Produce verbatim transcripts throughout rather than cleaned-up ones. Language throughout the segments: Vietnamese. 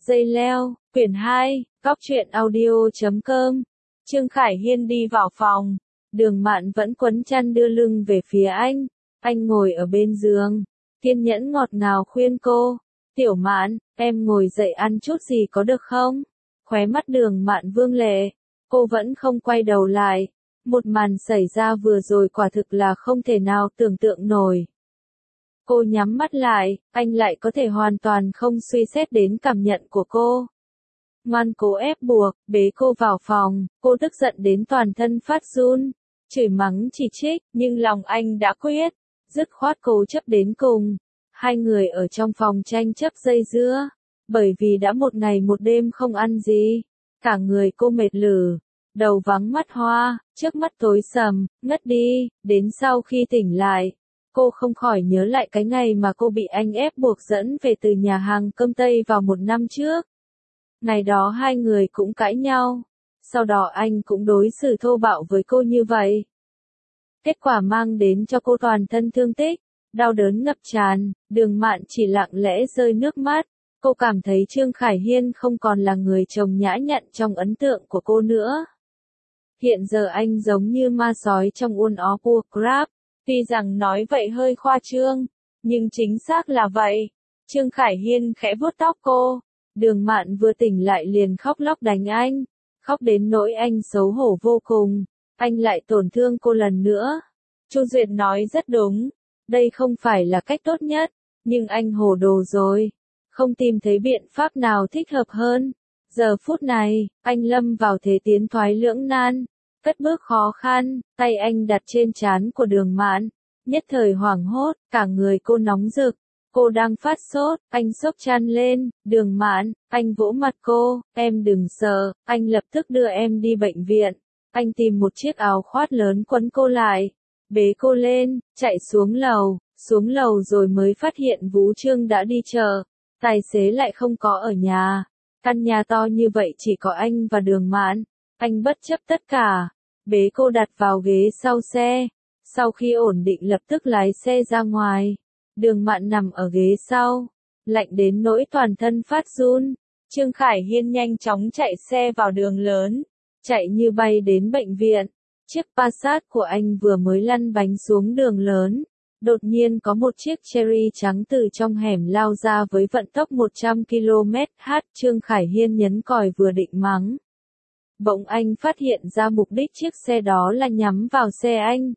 Dây leo, quyển hai, góc truyện audio chấm com. Trương Khải Hiên đi vào phòng, Đường Mạn vẫn quấn chăn đưa lưng về phía anh, anh ngồi ở bên giường, kiên nhẫn ngọt ngào khuyên cô, Tiểu Mạn, em ngồi dậy ăn chút gì có được không? Khóe mắt Đường Mạn vương lệ, cô vẫn không quay đầu lại, một màn xảy ra vừa rồi quả thực là không thể nào tưởng tượng nổi. Cô nhắm mắt lại, anh lại có thể hoàn toàn không suy xét đến cảm nhận của cô. Ngoan cố ép buộc, bế cô vào phòng, cô tức giận đến toàn thân phát run, chửi mắng chỉ trích, nhưng lòng anh đã quyết, dứt khoát cố chấp đến cùng. Hai người ở trong phòng tranh chấp dây dưa, bởi vì đã một ngày một đêm không ăn gì, cả người cô mệt lử, đầu vắng mắt hoa, trước mắt tối sầm, ngất đi, đến sau khi tỉnh lại. Cô không khỏi nhớ lại cái ngày mà cô bị anh ép buộc dẫn về từ nhà hàng cơm Tây vào một năm trước. Ngày đó hai người cũng cãi nhau, sau đó anh cũng đối xử thô bạo với cô như vậy. Kết quả mang đến cho cô toàn thân thương tích, đau đớn ngập tràn, Đường Mạn chỉ lặng lẽ rơi nước mắt. Cô cảm thấy Trương Khải Hiên không còn là người chồng nhã nhặn trong ấn tượng của cô nữa. Hiện giờ anh giống như ma sói trong World of Warcraft. Tuy rằng nói vậy hơi khoa trương, nhưng chính xác là vậy. Trương Khải Hiên khẽ vuốt tóc cô, Đường Mạn vừa tỉnh lại liền khóc lóc đánh anh, khóc đến nỗi anh xấu hổ vô cùng, anh lại tổn thương cô lần nữa. Chu Duyệt nói rất đúng, đây không phải là cách tốt nhất, nhưng anh hồ đồ rồi, không tìm thấy biện pháp nào thích hợp hơn. Giờ phút này, anh lâm vào thế tiến thoái lưỡng nan. Cất bước khó khăn, tay anh đặt trên trán của Đường Mạn, nhất thời hoảng hốt, cả người cô nóng rực, cô đang phát sốt, anh xốc chăn lên, Đường Mạn, anh vỗ mặt cô, em đừng sợ, anh lập tức đưa em đi bệnh viện. Anh tìm một chiếc áo khoác lớn quấn cô lại, bế cô lên, chạy xuống lầu, xuống lầu rồi mới phát hiện Vũ Trương đã đi chợ, tài xế lại không có ở nhà, căn nhà to như vậy chỉ có anh và Đường Mạn. Anh bất chấp tất cả, bế cô đặt vào ghế sau xe, sau khi ổn định lập tức lái xe ra ngoài. Đường Mạn nằm ở ghế sau, lạnh đến nỗi toàn thân phát run. Trương Khải Hiên nhanh chóng chạy xe vào đường lớn, chạy như bay đến bệnh viện. Chiếc Passat của anh vừa mới lăn bánh xuống đường lớn, đột nhiên có một chiếc Cherry trắng từ trong hẻm lao ra với vận tốc một trăm ki lô mét trên giờ. Trương Khải Hiên nhấn còi vừa định mắng, bỗng anh phát hiện ra mục đích chiếc xe đó là nhắm vào xe anh.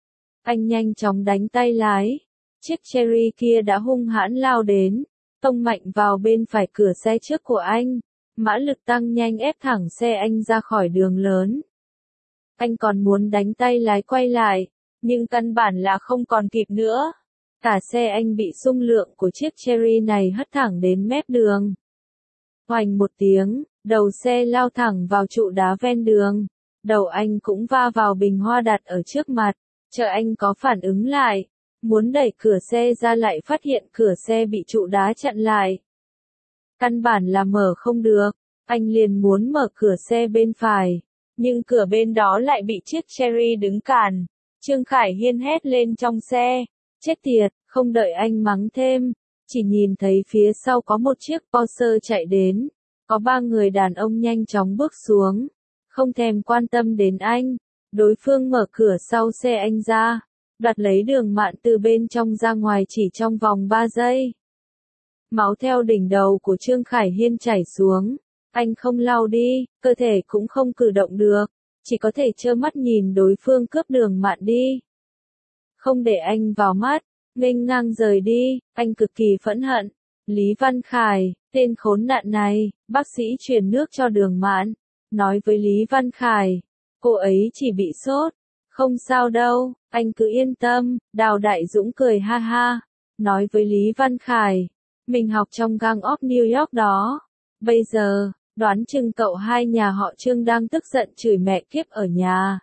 Anh nhanh chóng đánh tay lái, chiếc Cherry kia đã hung hãn lao đến, tông mạnh vào bên phải cửa xe trước của anh, mã lực tăng nhanh ép thẳng xe anh ra khỏi đường lớn. Anh còn muốn đánh tay lái quay lại, nhưng căn bản là không còn kịp nữa. Cả xe anh bị xung lượng của chiếc Cherry này hất thẳng đến mép đường. Oành một tiếng, đầu xe lao thẳng vào trụ đá ven đường, đầu anh cũng va vào bình hoa đặt ở trước mặt, chờ anh có phản ứng lại, muốn đẩy cửa xe ra lại phát hiện cửa xe bị trụ đá chặn lại. Căn bản là mở không được, anh liền muốn mở cửa xe bên phải, nhưng cửa bên đó lại bị chiếc Cherry đứng cản. Trương Khải Hiên hét lên trong xe, chết tiệt, không đợi anh mắng thêm, chỉ nhìn thấy phía sau có một chiếc Porsche chạy đến. Có ba người đàn ông nhanh chóng bước xuống, không thèm quan tâm đến anh. Đối phương mở cửa sau xe anh ra, đoạt lấy Đường Mạn từ bên trong ra ngoài chỉ trong vòng ba giây. Máu theo đỉnh đầu của Trương Khải Hiên chảy xuống, anh không lau đi, cơ thể cũng không cử động được, chỉ có thể trơ mắt nhìn đối phương cướp Đường Mạn đi. Không để anh vào mắt, nghênh ngang rời đi, anh cực kỳ phẫn hận. Lý Văn Khải, tên khốn nạn này, bác sĩ truyền nước cho Đường Mạn, nói với Lý Văn Khải, cô ấy chỉ bị sốt, không sao đâu, anh cứ yên tâm. Đào Đại Dũng cười ha ha, nói với Lý Văn Khải, mình học trong Gang of New York đó, bây giờ, đoán chừng cậu hai nhà họ Trương đang tức giận chửi mẹ kiếp ở nhà.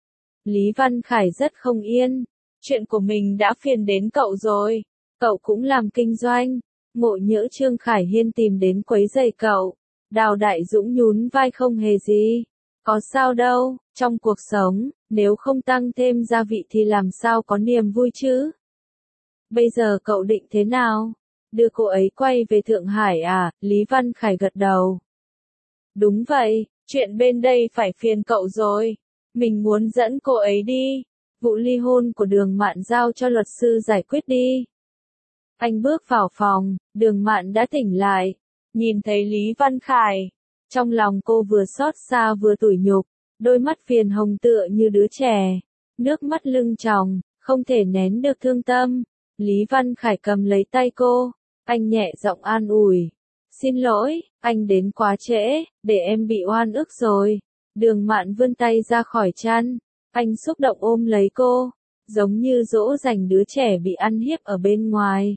Lý Văn Khải rất không yên, chuyện của mình đã phiền đến cậu rồi, cậu cũng làm kinh doanh. Ngộ nhỡ Trương Khải Hiên tìm đến quấy rầy cậu. Đào Đại Dũng nhún vai không hề gì. Có sao đâu, trong cuộc sống, nếu không tăng thêm gia vị thì làm sao có niềm vui chứ? Bây giờ cậu định thế nào? Đưa cô ấy quay về Thượng Hải à? Lý Văn Khải gật đầu. Đúng vậy, chuyện bên đây phải phiền cậu rồi. Mình muốn dẫn cô ấy đi. Vụ ly hôn của Đường Mạn giao cho luật sư giải quyết đi. Anh bước vào phòng, Đường Mạn đã tỉnh lại. Nhìn thấy Lý Văn Khải. Trong lòng cô vừa xót xa vừa tủi nhục. Đôi mắt phiền hồng tựa như đứa trẻ. Nước mắt lưng tròng, không thể nén được thương tâm. Lý Văn Khải cầm lấy tay cô. Anh nhẹ giọng an ủi. Xin lỗi, anh đến quá trễ, để em bị oan ức rồi. Đường Mạn vươn tay ra khỏi chăn. Anh xúc động ôm lấy cô. Giống như dỗ dành đứa trẻ bị ăn hiếp ở bên ngoài.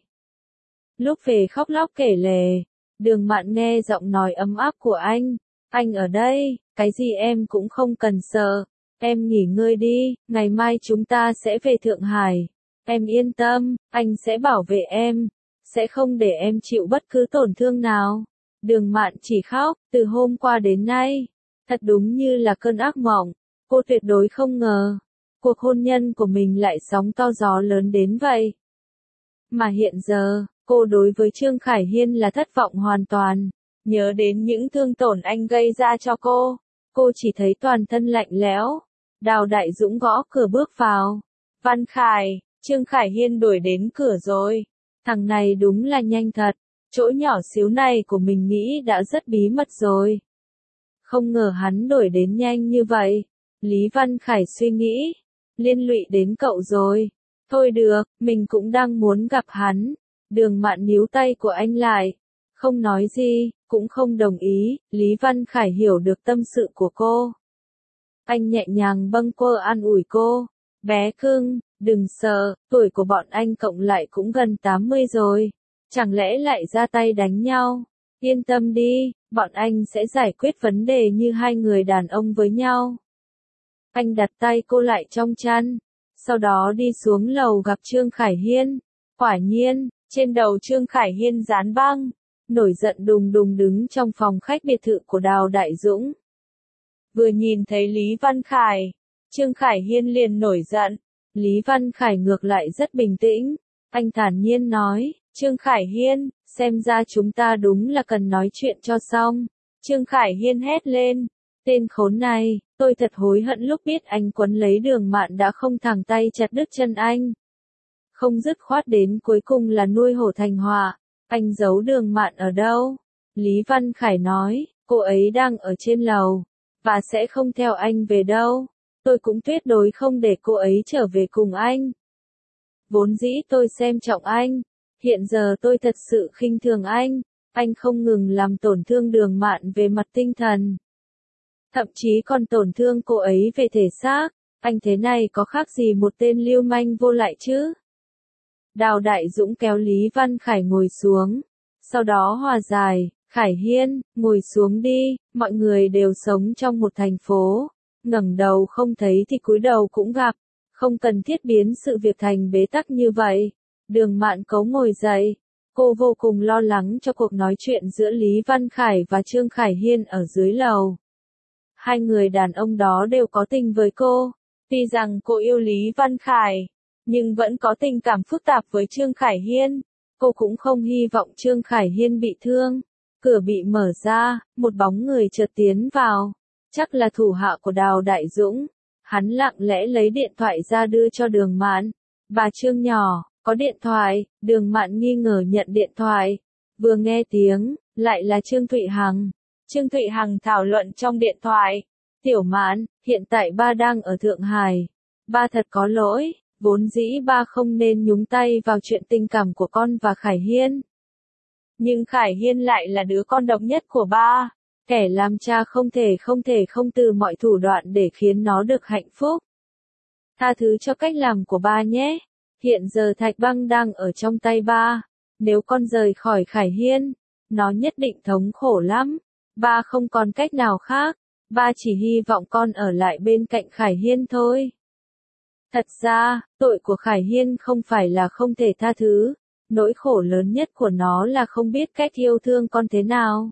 Lúc về khóc lóc kể lể. Đường Mạn nghe giọng nói ấm áp của anh. Anh ở đây, cái gì em cũng không cần sợ. Em nghỉ ngơi đi, ngày mai chúng ta sẽ về Thượng Hải. Em yên tâm, anh sẽ bảo vệ em. Sẽ không để em chịu bất cứ tổn thương nào. Đường Mạn chỉ khóc, từ hôm qua đến nay. Thật đúng như là cơn ác mộng. Cô tuyệt đối không ngờ. Cuộc hôn nhân của mình lại sóng to gió lớn đến vậy. Mà hiện giờ, cô đối với Trương Khải Hiên là thất vọng hoàn toàn. Nhớ đến những thương tổn anh gây ra cho cô. Cô chỉ thấy toàn thân lạnh lẽo. Đào Đại Dũng gõ cửa bước vào. Văn Khải, Trương Khải Hiên đuổi đến cửa rồi. Thằng này đúng là nhanh thật. Chỗ nhỏ xíu này của mình nghĩ đã rất bí mật rồi. Không ngờ hắn đuổi đến nhanh như vậy. Lý Văn Khải suy nghĩ. Liên lụy đến cậu rồi. Thôi được, mình cũng đang muốn gặp hắn. Đường Mạn níu tay của anh lại. Không nói gì, cũng không đồng ý. Lý Văn Khải hiểu được tâm sự của cô. Anh nhẹ nhàng bâng quơ an ủi cô. Bé cưng, đừng sợ, tuổi của bọn anh cộng lại cũng gần tám mươi rồi. Chẳng lẽ lại ra tay đánh nhau? Yên tâm đi, bọn anh sẽ giải quyết vấn đề như hai người đàn ông với nhau. Anh đặt tay cô lại trong chăn. Sau đó đi xuống lầu gặp Trương Khải Hiên. Quả nhiên, trên đầu Trương Khải Hiên dán băng. Nổi giận đùng đùng đứng trong phòng khách biệt thự của Đào Đại Dũng. Vừa nhìn thấy Lý Văn Khải, Trương Khải Hiên liền nổi giận. Lý Văn Khải ngược lại rất bình tĩnh. Anh thản nhiên nói, Trương Khải Hiên, xem ra chúng ta đúng là cần nói chuyện cho xong. Trương Khải Hiên hét lên, tên khốn này, tôi thật hối hận lúc biết anh quấn lấy Đường Mạn đã không thẳng tay chặt đứt chân anh. Không dứt khoát đến cuối cùng là nuôi hổ thành họa. Anh giấu Đường Mạn ở đâu? Lý Văn Khải nói, cô ấy đang ở trên lầu, và sẽ không theo anh về đâu. Tôi cũng tuyệt đối không để cô ấy trở về cùng anh. Vốn dĩ tôi xem trọng anh, hiện giờ tôi thật sự khinh thường anh. Anh không ngừng làm tổn thương Đường Mạn về mặt tinh thần, thậm chí còn tổn thương cô ấy về thể xác. Anh thế này có khác gì một tên lưu manh vô lại chứ? Đào Đại Dũng kéo Lý Văn Khải ngồi xuống, sau đó hòa giải. Khải Hiên, ngồi xuống đi, mọi người đều sống trong một thành phố. Ngẩng đầu không thấy thì cúi đầu cũng gặp. Không cần thiết biến sự việc thành bế tắc như vậy. Đường Mạn cấu ngồi dậy. Cô vô cùng lo lắng cho cuộc nói chuyện giữa Lý Văn Khải và Trương Khải Hiên ở dưới lầu. Hai người đàn ông đó đều có tình với cô. Tuy rằng cô yêu Lý Văn Khải, nhưng vẫn có tình cảm phức tạp với Trương Khải Hiên. Cô cũng không hy vọng Trương Khải Hiên bị thương. Cửa bị mở ra, một bóng người chợt tiến vào. Chắc là thủ hạ của Đào Đại Dũng. Hắn lặng lẽ lấy điện thoại ra đưa cho Đường Mạn. Bà Trương nhỏ, có điện thoại. Đường Mạn nghi ngờ nhận điện thoại. Vừa nghe tiếng, lại là Trương Thụy Hằng. Trương Thụy Hằng thảo luận trong điện thoại. Tiểu Mạn, hiện tại ba đang ở Thượng Hải. Ba thật có lỗi, vốn dĩ ba không nên nhúng tay vào chuyện tình cảm của con và Khải Hiên. Nhưng Khải Hiên lại là đứa con độc nhất của ba. Kẻ làm cha không thể không thể không từ mọi thủ đoạn để khiến nó được hạnh phúc. Tha thứ cho cách làm của ba nhé. Hiện giờ Thạch Băng đang ở trong tay ba. Nếu con rời khỏi Khải Hiên, nó nhất định thống khổ lắm. Ba không còn cách nào khác. Ba chỉ hy vọng con ở lại bên cạnh Khải Hiên thôi. Thật ra, tội của Khải Hiên không phải là không thể tha thứ. Nỗi khổ lớn nhất của nó là không biết cách yêu thương con thế nào.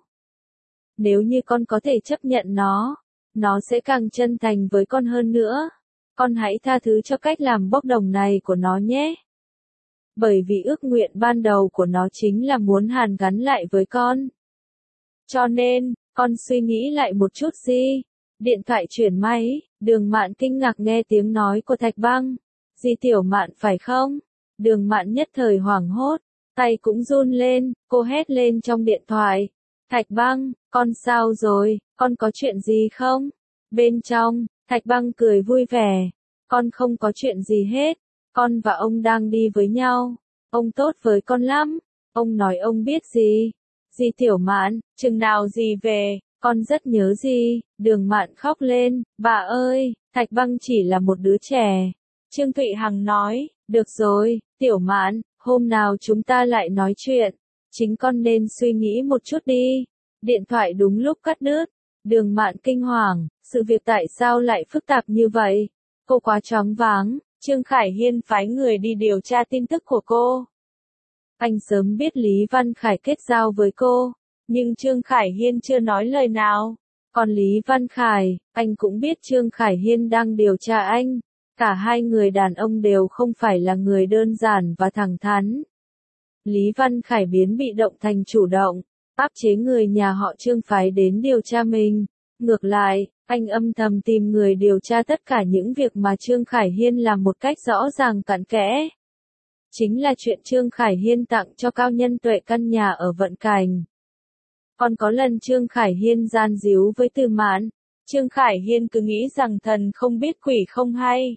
Nếu như con có thể chấp nhận nó, nó sẽ càng chân thành với con hơn nữa. Con hãy tha thứ cho cách làm bốc đồng này của nó nhé. bởi vì ước nguyện ban đầu của nó chính là muốn hàn gắn lại với con. Cho nên, con suy nghĩ lại một chút gì. Điện thoại chuyển máy, Đường Mạn kinh ngạc nghe tiếng nói của Thạch Băng. Dì Tiểu Mạn phải không? Đường Mạn nhất thời hoảng hốt, tay cũng run lên, cô hét lên trong điện thoại. Thạch Băng, con sao rồi, con có chuyện gì không? Bên trong, Thạch Băng cười vui vẻ. Con không có chuyện gì hết, con và ông đang đi với nhau. Ông tốt với con lắm, ông nói ông biết gì. Dì Tiểu Mạn, chừng nào dì về, con rất nhớ dì. Đường Mạn khóc lên, bà ơi, Thạch Băng chỉ là một đứa trẻ. Trương Thụy Hằng nói, được rồi, Tiểu Mạn, hôm nào chúng ta lại nói chuyện. Chính con nên suy nghĩ một chút đi. Điện thoại đúng lúc cắt đứt. Đường Mạn kinh hoàng, sự việc tại sao lại phức tạp như vậy? Cô quá choáng váng. Trương Khải Hiên phái người đi điều tra tin tức của cô. Anh sớm biết Lý Văn Khải kết giao với cô, nhưng Trương Khải Hiên chưa nói lời nào. Còn Lý Văn Khải, anh cũng biết Trương Khải Hiên đang điều tra anh. Cả hai người đàn ông đều không phải là người đơn giản và thẳng thắn. Lý Văn Khải biến bị động thành chủ động, áp chế người nhà họ Trương phái đến điều tra mình. Ngược lại, anh âm thầm tìm người điều tra tất cả những việc mà Trương Khải Hiên làm một cách rõ ràng cặn kẽ. Chính là chuyện Trương Khải Hiên tặng cho Cao Nhân Tuệ căn nhà ở Vận Cảnh. Còn có lần Trương Khải Hiên gian díu với Từ Mạn, Trương Khải Hiên cứ nghĩ rằng thần không biết quỷ không hay.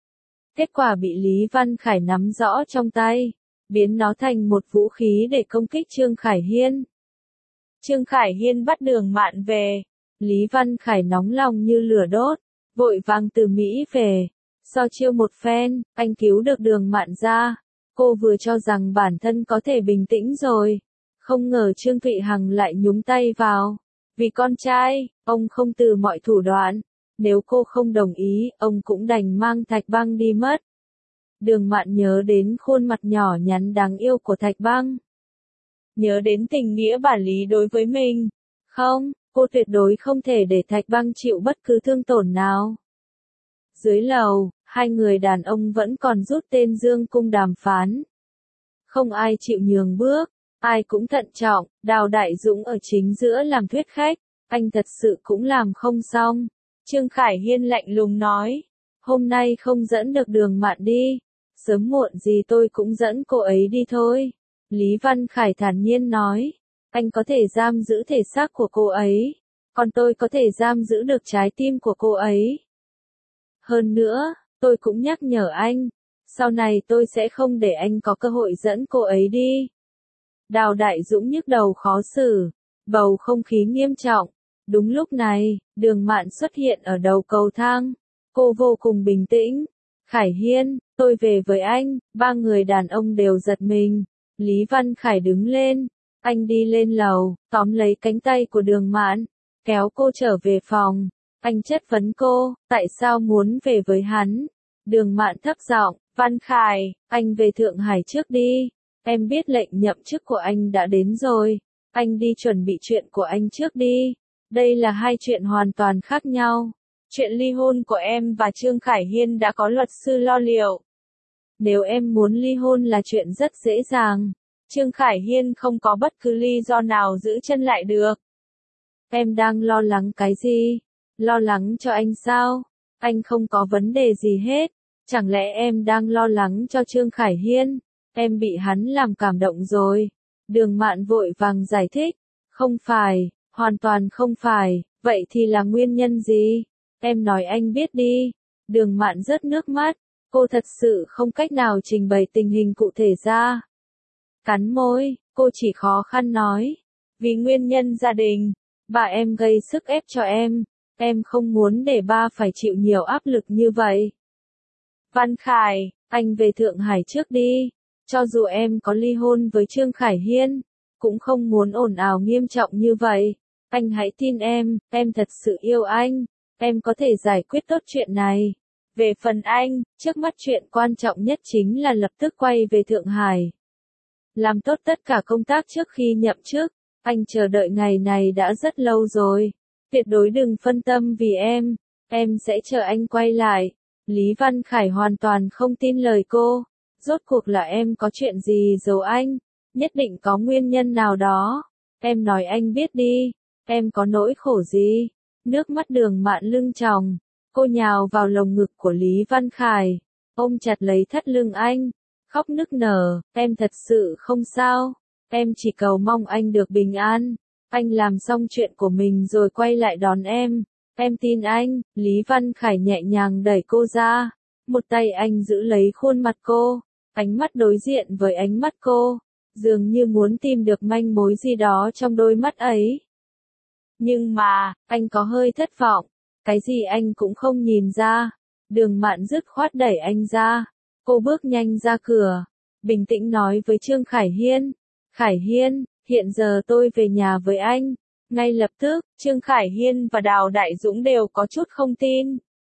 Kết quả bị Lý Văn Khải nắm rõ trong tay, biến nó thành một vũ khí để công kích Trương Khải Hiên. Trương Khải Hiên bắt Đường Mạn về. Lý Văn Khải nóng lòng như lửa đốt, vội vàng từ Mỹ về. So chiêu một phen, anh cứu được Đường Mạn ra. Cô vừa cho rằng bản thân có thể bình tĩnh rồi. Không ngờ Trương Thụy Hằng lại nhúng tay vào. Vì con trai, ông không từ mọi thủ đoạn. Nếu cô không đồng ý, ông cũng đành mang Thạch Băng đi mất. Đường Mạn nhớ đến khuôn mặt nhỏ nhắn đáng yêu của Thạch Băng. Nhớ đến tình nghĩa bản lý đối với mình. Không, cô tuyệt đối không thể để Thạch Băng chịu bất cứ thương tổn nào. Dưới lầu, hai người đàn ông vẫn còn rút tên Dương Cung đàm phán. Không ai chịu nhường bước, ai cũng thận trọng. Đào Đại Dũng ở chính giữa làm thuyết khách, anh thật sự cũng làm không xong. Trương Khải Hiên lạnh lùng nói, hôm nay không dẫn được Đường Mạn đi, sớm muộn gì tôi cũng dẫn cô ấy đi thôi. Lý Văn Khải thản nhiên nói, anh có thể giam giữ thể xác của cô ấy, còn tôi có thể giam giữ được trái tim của cô ấy. Hơn nữa, tôi cũng nhắc nhở anh, sau này tôi sẽ không để anh có cơ hội dẫn cô ấy đi. Đào Đại Dũng nhức đầu khó xử, bầu không khí nghiêm trọng. Đúng lúc này, Đường Mạn xuất hiện ở đầu cầu thang. Cô vô cùng bình tĩnh. Khải Hiên, tôi về với anh. Ba người đàn ông đều giật mình. Lý Văn Khải đứng lên. Anh đi lên lầu, tóm lấy cánh tay của Đường Mạn, kéo cô trở về phòng. Anh chất vấn cô, tại sao muốn về với hắn? Đường Mạn thấp giọng, Văn Khải, anh về Thượng Hải trước đi. Em biết lệnh nhậm chức của anh đã đến rồi. Anh đi chuẩn bị chuyện của anh trước đi. Đây là hai chuyện hoàn toàn khác nhau. Chuyện ly hôn của em và Trương Khải Hiên đã có luật sư lo liệu. Nếu em muốn ly hôn là chuyện rất dễ dàng. Trương Khải Hiên không có bất cứ lý do nào giữ chân lại được. Em đang lo lắng cái gì? Lo lắng cho anh sao? Anh không có vấn đề gì hết. Chẳng lẽ em đang lo lắng cho Trương Khải Hiên? Em bị hắn làm cảm động rồi. Đường Mạn vội vàng giải thích. Không phải, hoàn toàn không phải. Vậy thì là nguyên nhân gì? Em nói anh biết đi. Đường Mạn rớt nước mắt. Cô thật sự không cách nào trình bày tình hình cụ thể ra. Cắn môi, cô chỉ khó khăn nói. Vì nguyên nhân gia đình, bà em gây sức ép cho em. Em không muốn để ba phải chịu nhiều áp lực như vậy. Văn Khải, anh về Thượng Hải trước đi. Cho dù em có ly hôn với Trương Khải Hiên, cũng không muốn ồn ào nghiêm trọng như vậy. Anh hãy tin em, em thật sự yêu anh. Em có thể giải quyết tốt chuyện này. Về phần anh, trước mắt chuyện quan trọng nhất chính là lập tức quay về Thượng Hải. Làm tốt tất cả công tác trước khi nhậm chức. Anh chờ đợi ngày này đã rất lâu rồi. Tuyệt đối đừng phân tâm vì em. Em sẽ chờ anh quay lại. Lý Văn Khải hoàn toàn không tin lời cô. Rốt cuộc là em có chuyện gì giấu anh? Nhất định có nguyên nhân nào đó. Em nói anh biết đi. Em có nỗi khổ gì? Nước mắt Đường Mạn lưng tròng. Cô nhào vào lồng ngực của Lý Văn Khải. Ôm chặt lấy thắt lưng anh. Khóc nức nở. Em thật sự không sao. Em chỉ cầu mong anh được bình an. Anh làm xong chuyện của mình rồi quay lại đón em. Em tin anh. Lý Văn Khải nhẹ nhàng đẩy cô ra. Một tay anh giữ lấy khuôn mặt cô. Ánh mắt đối diện với ánh mắt cô. Dường như muốn tìm được manh mối gì đó trong đôi mắt ấy. Nhưng mà, anh có hơi thất vọng. Cái gì anh cũng không nhìn ra. Đường Mạn dứt khoát đẩy anh ra. Cô bước nhanh ra cửa. Bình tĩnh nói với Trương Khải Hiên. Khải Hiên, hiện giờ tôi về nhà với anh. Ngay lập tức, Trương Khải Hiên và Đào Đại Dũng đều có chút không tin.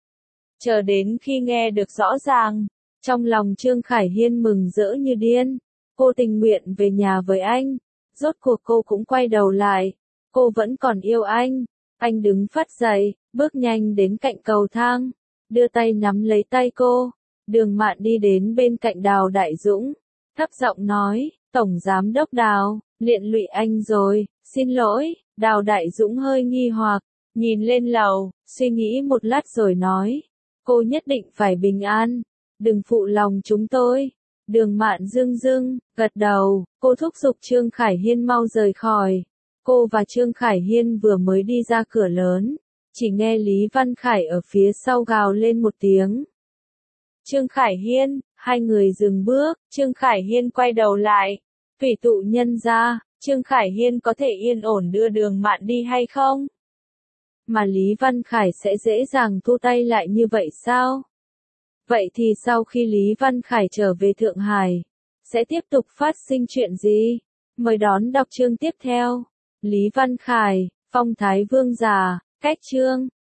Chờ đến khi nghe được rõ ràng, trong lòng Trương Khải Hiên mừng rỡ như điên. Cô tình nguyện về nhà với anh. Rốt cuộc cô cũng quay đầu lại. Cô vẫn còn yêu anh. Anh đứng phắt dậy, bước nhanh đến cạnh cầu thang, đưa tay nắm lấy tay cô. Đường Mạn đi đến bên cạnh Đào Đại Dũng, thấp giọng nói, Tổng Giám Đốc Đào, liên lụy anh rồi, xin lỗi. Đào Đại Dũng hơi nghi hoặc, nhìn lên lầu, suy nghĩ một lát rồi nói, cô nhất định phải bình an, đừng phụ lòng chúng tôi. Đường Mạn dưng dưng, gật đầu, cô thúc giục Trương Khải Hiên mau rời khỏi. Cô và Trương Khải Hiên vừa mới đi ra cửa lớn, chỉ nghe Lý Văn Khải ở phía sau gào lên một tiếng. Trương Khải Hiên, hai người dừng bước, Trương Khải Hiên quay đầu lại. Thủy tụ nhân ra, Trương Khải Hiên có thể yên ổn đưa Đường Mạn đi hay không? Mà Lý Văn Khải sẽ dễ dàng thu tay lại như vậy sao? Vậy thì sau khi Lý Văn Khải trở về Thượng Hải, sẽ tiếp tục phát sinh chuyện gì? Mời đón đọc chương tiếp theo. Lý Văn Khải, Phong Thái Vương Già, cách chương.